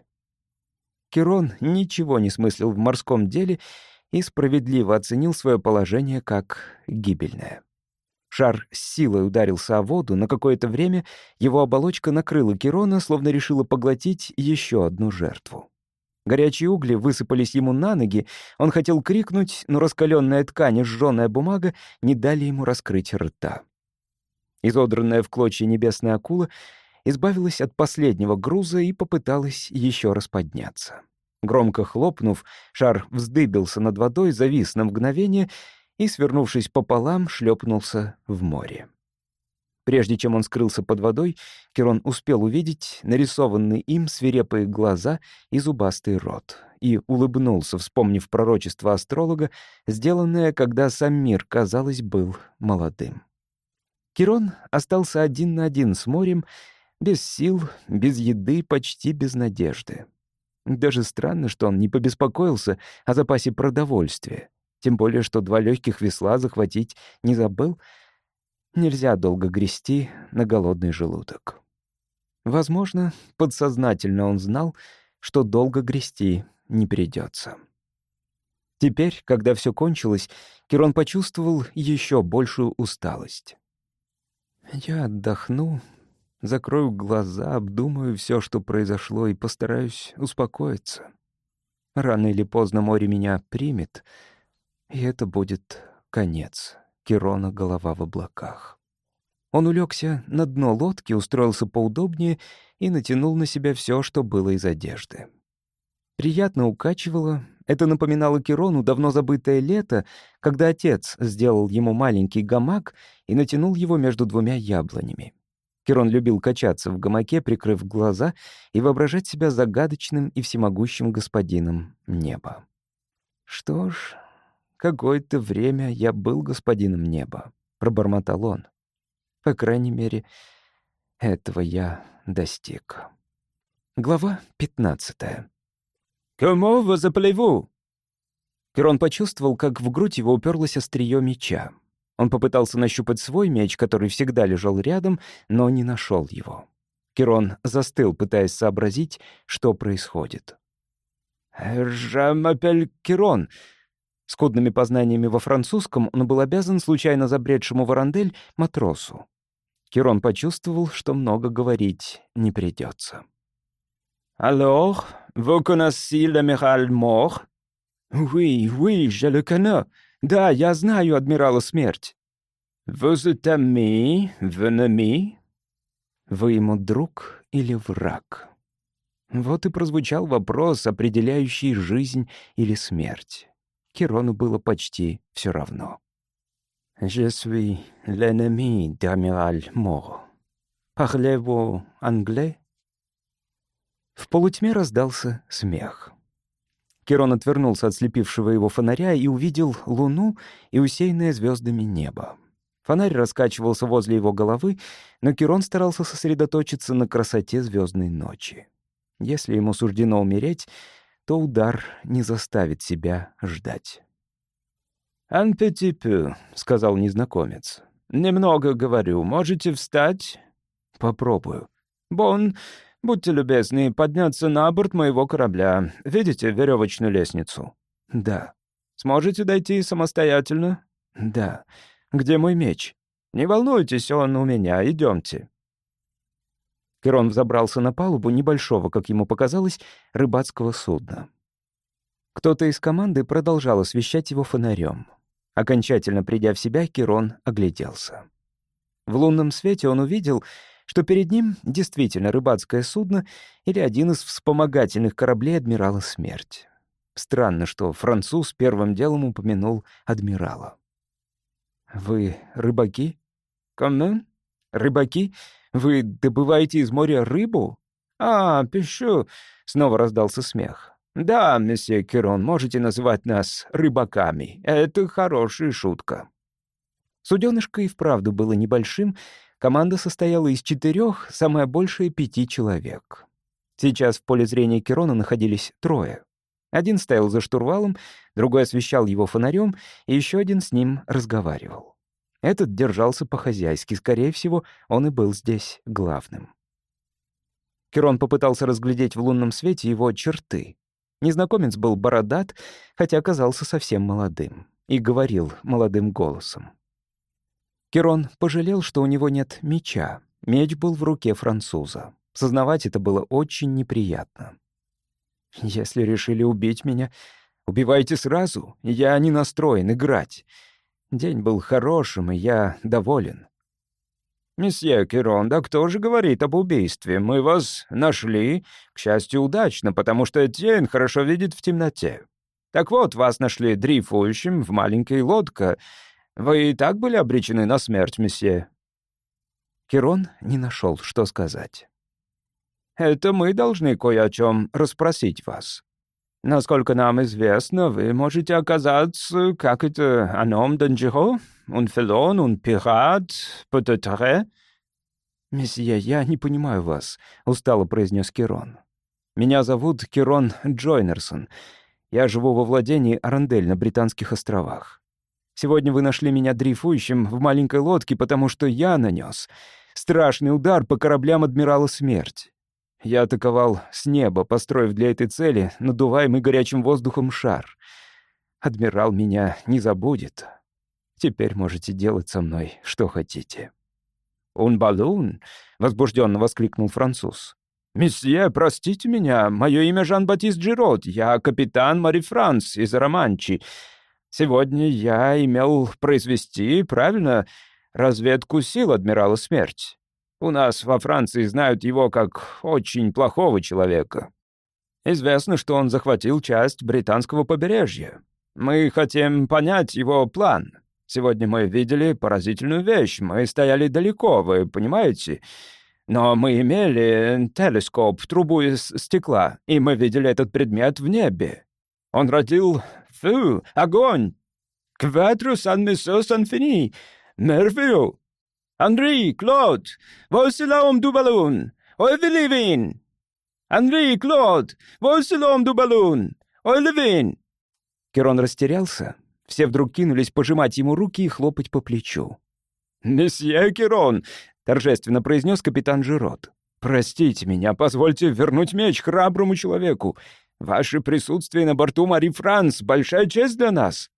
Кирон ничего не смыслил в морском деле и справедливо оценил свое положение как гибельное. Шар с силой ударился о воду, на какое-то время его оболочка накрыла Кирона, словно решила поглотить еще одну жертву. Горячие угли высыпались ему на ноги, он хотел крикнуть, но раскаленная ткань и сжёная бумага не дали ему раскрыть рта. Изодранная в клочья небесная акула избавилась от последнего груза и попыталась еще раз подняться. Громко хлопнув, шар вздыбился над водой, завис на мгновение и, свернувшись пополам, шлепнулся в море. Прежде чем он скрылся под водой, Кирон успел увидеть нарисованные им свирепые глаза и зубастый рот и улыбнулся, вспомнив пророчество астролога, сделанное, когда сам мир, казалось, был молодым. Кирон остался один на один с морем, без сил, без еды, почти без надежды. Даже странно, что он не побеспокоился о запасе продовольствия. Тем более, что два легких весла захватить не забыл. Нельзя долго грести на голодный желудок. Возможно, подсознательно он знал, что долго грести не придется. Теперь, когда все кончилось, Кирон почувствовал еще большую усталость. «Я отдохну, закрою глаза, обдумаю все, что произошло, и постараюсь успокоиться. Рано или поздно море меня примет, и это будет конец Кирона голова в облаках». Он улегся на дно лодки, устроился поудобнее и натянул на себя все, что было из одежды. Приятно укачивало. Это напоминало Кирону давно забытое лето, когда отец сделал ему маленький гамак и натянул его между двумя яблонями. Кирон любил качаться в гамаке, прикрыв глаза, и воображать себя загадочным и всемогущим господином неба. «Что ж, какое-то время я был господином неба», — пробормотал он. «По крайней мере, этого я достиг». Глава пятнадцатая. «Comment vous appelez-vous?» Кирон почувствовал, как в грудь его уперлось острие меча. Он попытался нащупать свой меч, который всегда лежал рядом, но не нашел его. Кирон застыл, пытаясь сообразить, что происходит. «Je m'appelle Кирон». Скудными познаниями во французском он был обязан случайно забредшему в Арандель матросу. Кирон почувствовал, что много говорить не придется. «Alors, vous connaissez l'amiral Мор?» «Oui, oui, je le connais. Да, я знаю адмирала Смерть». «Vous êtes ami, vous ennemi?» Вы ему друг или враг? Вот и прозвучал вопрос, определяющий жизнь или смерть. Кирону было почти все равно. «Je suis l'ennemi d'Amiral Моро. Parlez-vous anglais?» В полутьме раздался смех. Кирон отвернулся от слепившего его фонаря и увидел луну и усеянное звездами небо. Фонарь раскачивался возле его головы, но Кирон старался сосредоточиться на красоте звездной ночи. Если ему суждено умереть, то удар не заставит себя ждать. «Un petit peu», — сказал незнакомец. «Немного говорю. Можете встать?» «Попробую». «Бон, будьте любезны подняться на борт моего корабля. Видите веревочную лестницу?» «Да». «Сможете дойти самостоятельно?» «Да». «Где мой меч?» «Не волнуйтесь, он у меня. Идемте». Кирон взобрался на палубу небольшого, как ему показалось, рыбацкого судна. Кто-то из команды продолжал освещать его фонарем. Окончательно придя в себя, Кирон огляделся. В лунном свете он увидел, что перед ним действительно рыбацкое судно или один из вспомогательных кораблей адмирала Смерть. Странно, что француз первым делом упомянул адмирала. «Вы рыбаки?» «Comment?» «Рыбаки? Вы добываете из моря рыбу?» «А, пищу!» — снова раздался смех. «Да, месье Кирон, можете называть нас рыбаками. Это хорошая шутка». Суденышко и вправду было небольшим. Команда состояла из четырех, самое большее — пяти человек. Сейчас в поле зрения Кирона находились трое. Один стоял за штурвалом, другой освещал его фонарем, и еще один с ним разговаривал. Этот держался по-хозяйски, скорее всего, он и был здесь главным. Кирон попытался разглядеть в лунном свете его черты. Незнакомец был бородат, хотя оказался совсем молодым, и говорил молодым голосом. Кирон пожалел, что у него нет меча. Меч был в руке француза. Сознавать это было очень неприятно. «Если решили убить меня, убивайте сразу. Я не настроен играть. День был хорошим, и я доволен». «Месье Кирон, да кто же говорит об убийстве? Мы вас нашли, к счастью, удачно, потому что тень хорошо видит в темноте. Так вот, вас нашли дрейфующим в маленькой лодке. Вы и так были обречены на смерть, месье». Кирон не нашел, что сказать. «Это мы должны кое о чем расспросить вас. Насколько нам известно, вы можете оказаться, как это, un homme dangereux, un felon, un pirate, peut-être?» «Месье, я не понимаю вас», — устало произнес Кирон. «Меня зовут Кирон Джойнерсон. Я живу во владении Арандель на Британских островах. Сегодня вы нашли меня дрейфующим в маленькой лодке, потому что я нанес страшный удар по кораблям адмирала Смерть. Я атаковал с неба, построив для этой цели надуваемый горячим воздухом шар. Адмирал меня не забудет. Теперь можете делать со мной что хотите». «Un ballon?» — возбужденно воскликнул француз. «Месье, простите меня, мое имя Жан-Батист Жирот, я капитан Мари Франс из Романчи. Сегодня я имел произвести, правильно, разведку сил адмирала Смерть. У нас во Франции знают его как очень плохого человека. Известно, что он захватил часть британского побережья. Мы хотим понять его план. Сегодня мы видели поразительную вещь. Мы стояли далеко, вы понимаете? Но мы имели телескоп, трубу из стекла, и мы видели этот предмет в небе. Он родил фу, огонь. Кватрус ан месо сан фини. Мервию. Анри, Клод, voici l'homme du ballon. Ой, Левин! Анри, Клод, voici l'homme du ballon. Ой, Левин!» Кирон растерялся. Все вдруг кинулись пожимать ему руки и хлопать по плечу. «Месье Кирон!» — торжественно произнес капитан Жирот. «Простите меня, позвольте вернуть меч храброму человеку. Ваше присутствие на борту Мари Франс — большая честь для нас».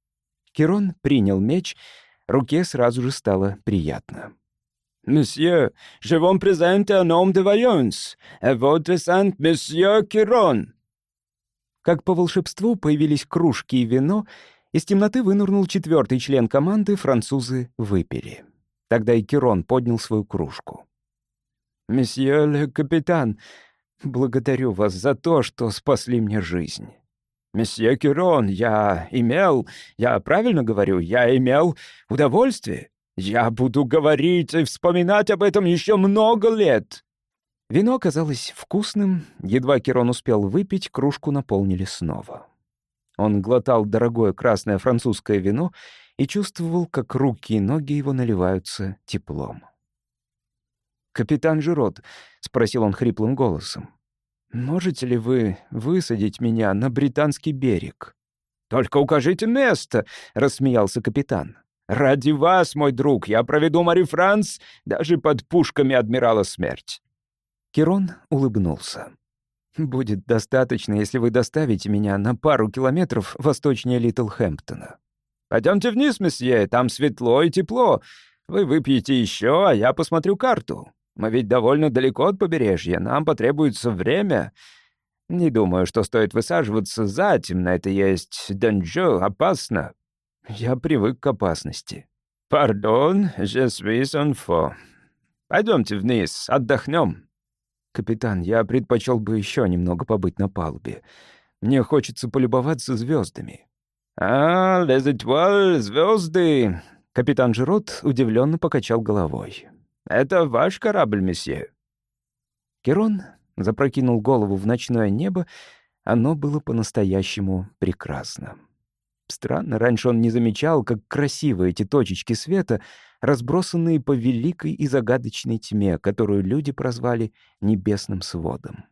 Кирон принял меч, руке сразу же стало приятно. «Месье, je vous présente un homme de vaillance, et votre saint месье Кирон». Как по волшебству появились кружки и вино, из темноты вынырнул четвертый член команды, французы выпили. Тогда и Кирон поднял свою кружку. «Месье ле капитан, Благодарю вас за то, что спасли мне жизнь. Месье Кирон, я имел, я правильно говорю, я имел удовольствие. Я буду говорить и вспоминать об этом еще много лет». Вино оказалось вкусным. Едва Кирон успел выпить, кружку наполнили снова. Он глотал дорогое красное французское вино и чувствовал, как руки и ноги его наливаются теплом. «Капитан Жирот», — спросил он хриплым голосом, — «можете ли вы высадить меня на британский берег?» «Только укажите место», — рассмеялся капитан. «Ради вас, мой друг, я проведу Мари Франс даже под пушками адмирала Смерть». Кирон улыбнулся. «Будет достаточно, если вы доставите меня на пару километров восточнее Литлхэмптона». «Пойдемте вниз, месье, там светло и тепло. Вы выпьете еще, а я посмотрю карту. Мы ведь довольно далеко от побережья, нам потребуется время. Не думаю, что стоит высаживаться затемно, это есть данжо, опасно». «Я привык к опасности». «Пардон, je suis enfant. Пойдемте вниз, отдохнем». «Капитан, я предпочел бы еще немного побыть на палубе. Мне хочется полюбоваться звездами». «А, les étoiles, звезды!» Капитан Жирот удивленно покачал головой. «Это ваш корабль, месье?» Кирон запрокинул голову в ночное небо. Оно было по-настоящему прекрасно. Странно, раньше он не замечал, как красивы эти точечки света, разбросанные по великой и загадочной тьме, которую люди прозвали небесным сводом.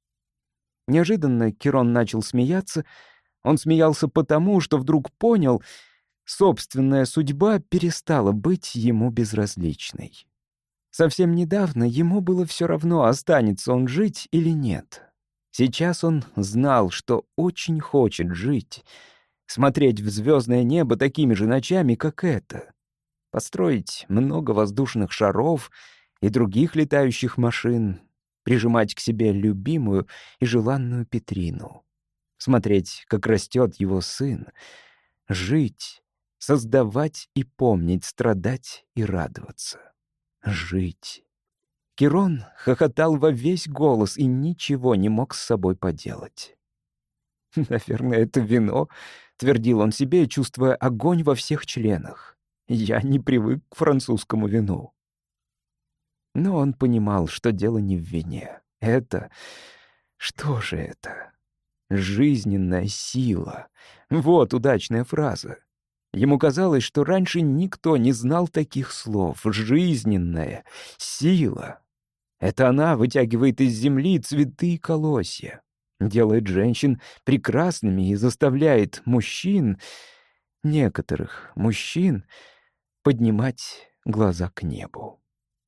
Неожиданно Кирон начал смеяться. Он смеялся потому, что вдруг понял, собственная судьба перестала быть ему безразличной. Совсем недавно ему было все равно, останется он жить или нет. Сейчас он знал, что очень хочет жить, смотреть в звездное небо такими же ночами, как это, построить много воздушных шаров и других летающих машин, прижимать к себе любимую и желанную Петрину, смотреть, как растет его сын, жить, создавать и помнить, страдать и радоваться. Жить. Кирон хохотал во весь голос и ничего не мог с собой поделать. «Наверное, это вино», — твердил он себе, чувствуя огонь во всех членах. «Я не привык к французскому вину». Но он понимал, что дело не в вине. Это... Что же это? Жизненная сила. Вот удачная фраза. Ему казалось, что раньше никто не знал таких слов. Жизненная сила. Это она вытягивает из земли цветы и колосья, делает женщин прекрасными и заставляет мужчин, некоторых мужчин, поднимать глаза к небу.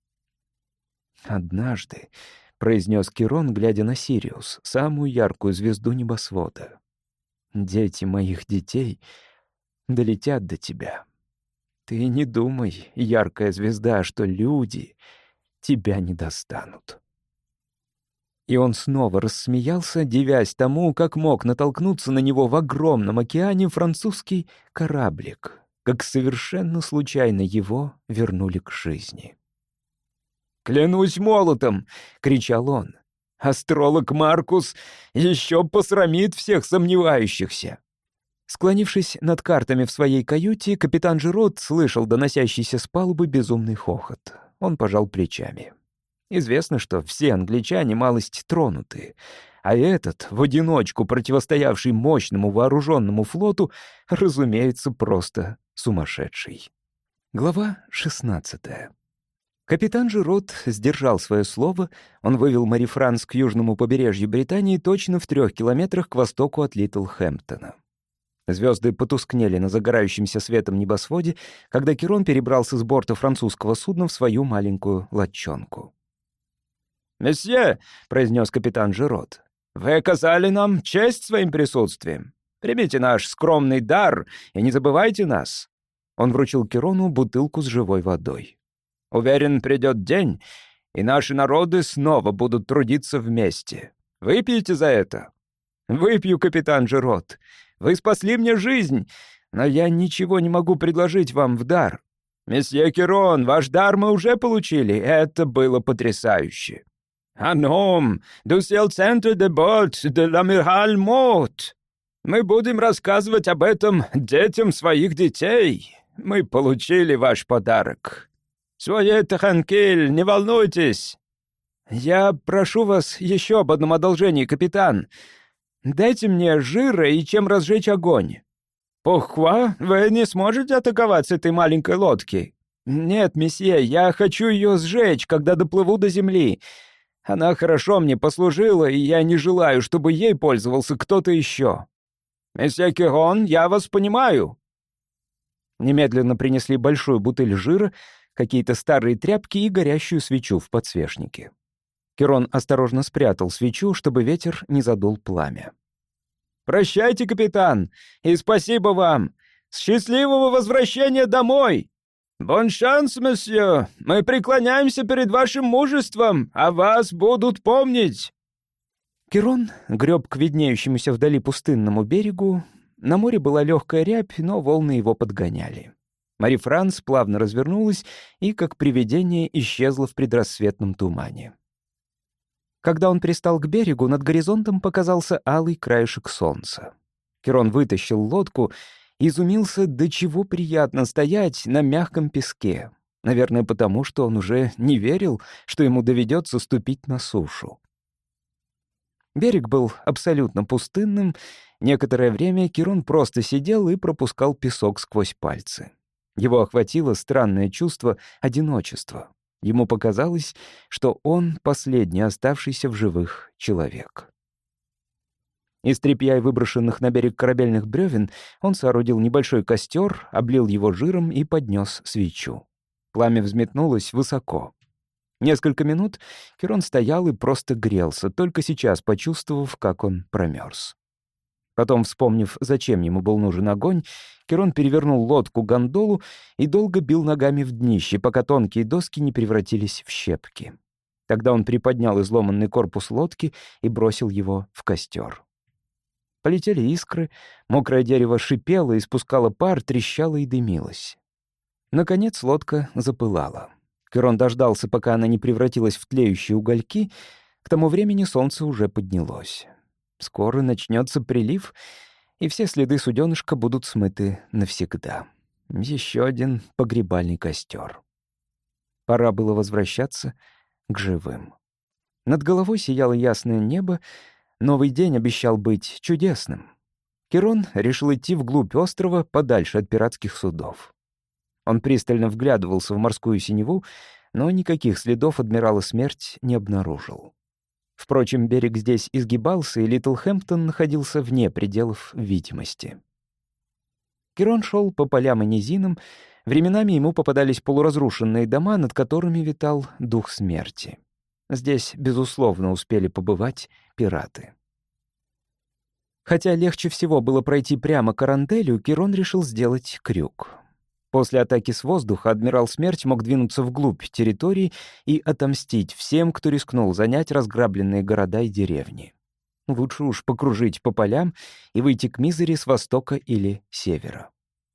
«Однажды», — произнес Кирон, глядя на Сириус, самую яркую звезду небосвода, «дети моих детей долетят до тебя. Ты не думай, яркая звезда, что люди тебя не достанут». И он снова рассмеялся, дивясь тому, как мог натолкнуться на него в огромном океане французский кораблик, как совершенно случайно его вернули к жизни. «Клянусь молотом!» — кричал он. «Астролог Маркус еще посрамит всех сомневающихся!» Склонившись над картами в своей каюте, капитан Жирот слышал доносящийся с палубы безумный хохот. Он пожал плечами. Известно, что все англичане малость тронуты, а этот, в одиночку противостоявший мощному вооруженному флоту, разумеется, просто сумасшедший. Глава шестнадцатая. Капитан Жирот сдержал свое слово. Он вывел Мари Франс к южному побережью Британии точно в трех километрах к востоку от Литлхэмптона. Звезды потускнели на загорающемся светом небосводе, когда Кирон перебрался с борта французского судна в свою маленькую лодчонку. «Месье», — произнес капитан Жирот, — «вы оказали нам честь своим присутствием. Примите наш скромный дар и не забывайте нас». Он вручил Кирону бутылку с живой водой. «Уверен, придет день, и наши народы снова будут трудиться вместе. Выпьете за это?» «Выпью, капитан Жирот. Вы спасли мне жизнь, но я ничего не могу предложить вам в дар. Месье Кирон, ваш дар мы уже получили, это было потрясающе». «Un homme du seul centre de bord de l'amiral Мот. Мы будем рассказывать об этом детям своих детей. Мы получили ваш подарок. Soyez tranquille, не волнуйтесь». «Я прошу вас еще об одном одолжении, капитан. Дайте мне жира и чем разжечь огонь». «Pourquoi? Вы не сможете атаковать с этой маленькой лодки?» «Нет, месье, я хочу ее сжечь, когда доплыву до земли. Она хорошо мне послужила, и я не желаю, чтобы ей пользовался кто-то еще». «Месье Кирон, я вас понимаю». Немедленно принесли большую бутыль жира, какие-то старые тряпки и горящую свечу в подсвечнике. Кирон осторожно спрятал свечу, чтобы ветер не задул пламя. «Прощайте, капитан, и спасибо вам! Счастливого возвращения домой! Бон шанс, месье! Мы преклоняемся перед вашим мужеством, а вас будут помнить!» Кирон греб к виднеющемуся вдали пустынному берегу. На море была легкая рябь, но волны его подгоняли. Мари Франс плавно развернулась и, как привидение, исчезла в предрассветном тумане. Когда он пристал к берегу, над горизонтом показался алый краешек солнца. Кирон вытащил лодку и изумился, до чего приятно стоять на мягком песке. Наверное, потому что он уже не верил, что ему доведется ступить на сушу. Берег был абсолютно пустынным. Некоторое время Кирон просто сидел и пропускал песок сквозь пальцы. Его охватило странное чувство одиночества. Ему показалось, что он последний оставшийся в живых человек. Из тряпья и выброшенных на берег корабельных бревен он соорудил небольшой костер, облил его жиром и поднес свечу. Пламя взметнулось высоко. Несколько минут Кирон стоял и просто грелся, только сейчас почувствовав, как он промерз. Потом, вспомнив, зачем ему был нужен огонь, Кирон перевернул лодку-гондолу и долго бил ногами в днище, пока тонкие доски не превратились в щепки. Тогда он приподнял изломанный корпус лодки и бросил его в костер. Полетели искры, мокрое дерево шипело, испускало пар, трещало и дымилось. Наконец лодка запылала. Кирон дождался, пока она не превратилась в тлеющие угольки. К тому времени солнце уже поднялось. Скоро начнется прилив, и все следы суденышка будут смыты навсегда. Еще один погребальный костер. Пора было возвращаться к живым. Над головой сияло ясное небо, новый день обещал быть чудесным. Кирон решил идти вглубь острова, подальше от пиратских судов. Он пристально вглядывался в морскую синеву, но никаких следов адмирала Смерть не обнаружил. Впрочем, берег здесь изгибался, и Литлхэмптон находился вне пределов видимости. Кирон шел по полям и низинам. Временами ему попадались полуразрушенные дома, над которыми витал дух смерти. Здесь, безусловно, успели побывать пираты. Хотя легче всего было пройти прямо к Аранделю, Кирон решил сделать крюк. После атаки с воздуха адмирал Смерть мог двинуться вглубь территории и отомстить всем, кто рискнул занять разграбленные города и деревни. Лучше уж покружить по полям и выйти к Мизери с востока или севера.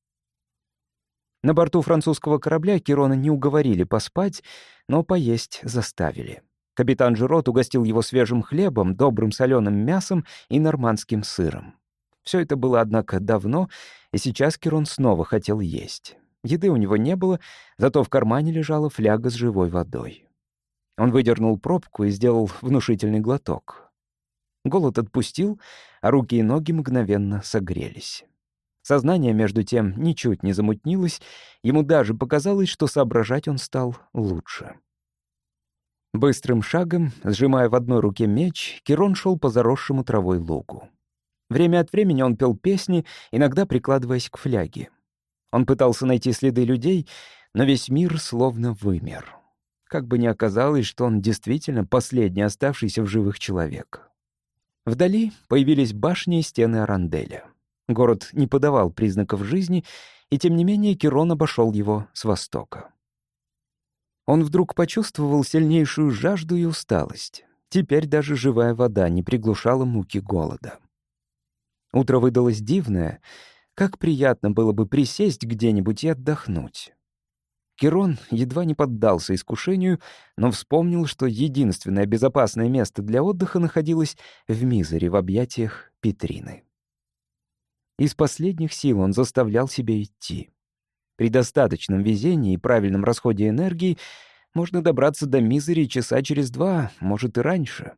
На борту французского корабля Кирона не уговорили поспать, но поесть заставили. Капитан Жирот угостил его свежим хлебом, добрым соленым мясом и нормандским сыром. Все это было, однако, давно, и сейчас Кирон снова хотел есть. Еды у него не было, зато в кармане лежала фляга с живой водой. Он выдернул пробку и сделал внушительный глоток. Голод отпустил, а руки и ноги мгновенно согрелись. Сознание, между тем, ничуть не замутнилось, ему даже показалось, что соображать он стал лучше. Быстрым шагом, сжимая в одной руке меч, Кирон шел по заросшему травой лугу. Время от времени он пел песни, иногда прикладываясь к фляге. Он пытался найти следы людей, но весь мир словно вымер. Как бы ни оказалось, что он действительно последний оставшийся в живых человек. Вдали появились башни и стены Аранделя. Город не подавал признаков жизни, и тем не менее Кирон обошел его с востока. Он вдруг почувствовал сильнейшую жажду и усталость. Теперь даже живая вода не приглушала муки голода. Утро выдалось дивное. Как приятно было бы присесть где-нибудь и отдохнуть. Кирон едва не поддался искушению, но вспомнил, что единственное безопасное место для отдыха находилось в Мизере в объятиях Петрины. Из последних сил он заставлял себя идти. При достаточном везении и правильном расходе энергии можно добраться до Мизери часа через два, может и раньше.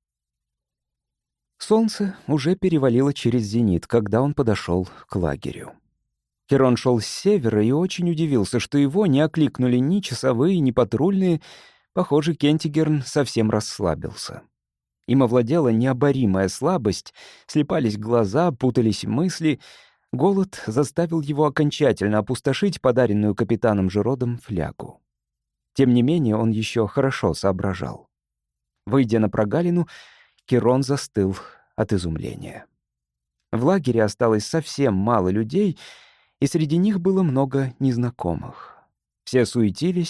Солнце уже перевалило через зенит, когда он подошел к лагерю. Кирон шел с севера и очень удивился, что его не окликнули ни часовые, ни патрульные. Похоже, Кентигерн совсем расслабился. Им овладела необоримая слабость, слепались глаза, путались мысли. Голод заставил его окончательно опустошить подаренную капитаном Жиродом флягу. Тем не менее, он еще хорошо соображал. Выйдя на прогалину, Кирон застыл от изумления. В лагере осталось совсем мало людей, и среди них было много незнакомых. Все суетились,